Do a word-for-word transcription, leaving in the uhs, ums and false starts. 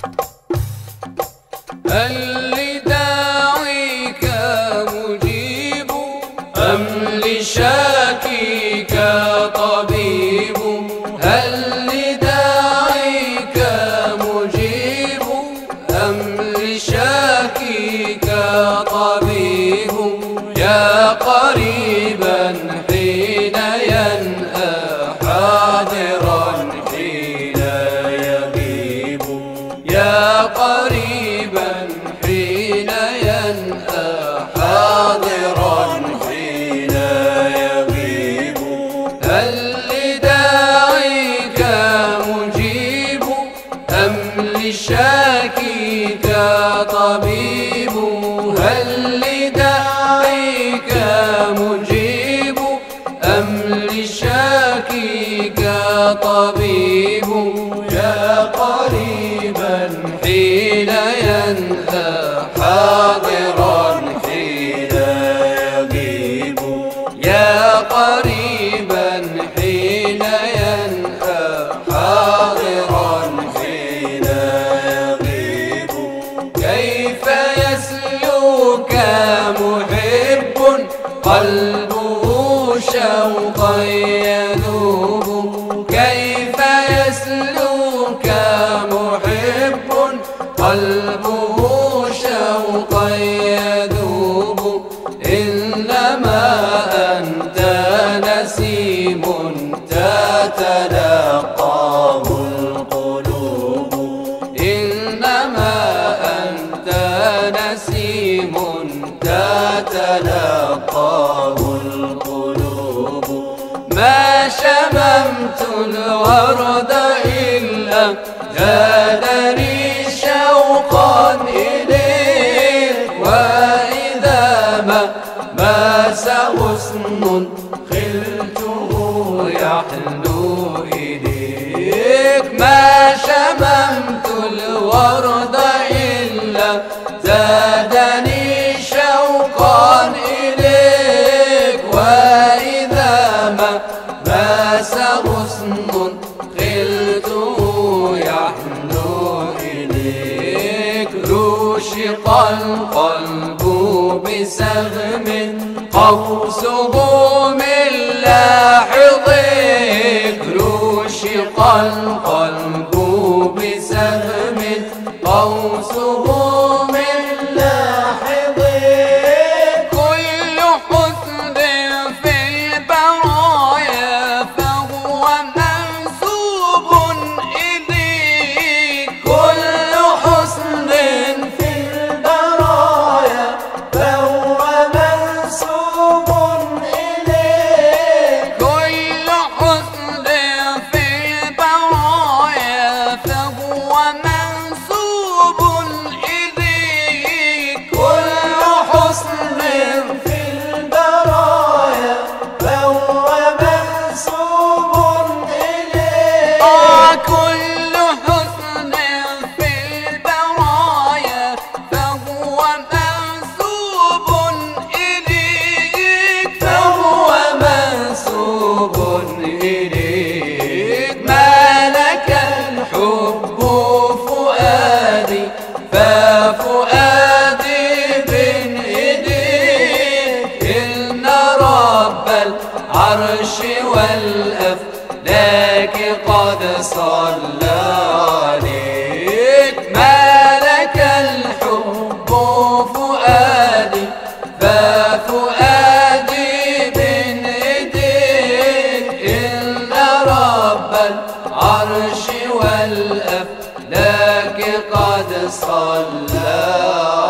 هل لداعيك مجيب أم لشاكيك طبيب؟ هل لداعيك مجيب أم لشاكيك طبيب؟ يا قريبا حين ينأى حاضرا حين يغيب، يا قريبا حين ينأى حاضرا حين يغيب. هل لداعيك مجيب أم لشاكيك طبيب؟ هل لداعيك مجيب أم لشاكيك طبيب؟ يا قريبا حين ينأى حاضرا حين يغيب، يا قريبا حين ينأى حاضرا حين يغيب. كيف يسلوك محب قلبه شوقا يذوب؟ كيف يسلوك محب قلبه شوقا يذوب؟ إنما أنت نسيم تتلقاه القلوب، إنما أنت نسيم تتلقاه القلوب. ما شممت الورد إلا زادني شوقا إليك، وإذا ما ماس غصن خلته يحنو إليك. ما شممت الورد إلا زادني شوقا إليك، وإذا ما ماس غصن خلته يحنو إليك. رشق القلب بسهم قوسه من لاحظك، رشق القلب بسهم قوسه من لاحظك. كل حسن في البرايا فهو منسوب إليك، كل حسن في البرايا فهو منسوب إليك، كل حسن في البرايا فهو منسوب إليك، كل حسن في البرايا فهو منسوب إليك. آه كل حسن في البرايا فهو منسوب إليك، فهو منسوب إليك. مالك الحب فؤادي ففؤادي بين إيديك، إن رب العرش والأفلاك قد صلى عليك. مالك الحب فؤادي ففؤادي بين إيديك، إن رب العرش والأفلاك قد صلى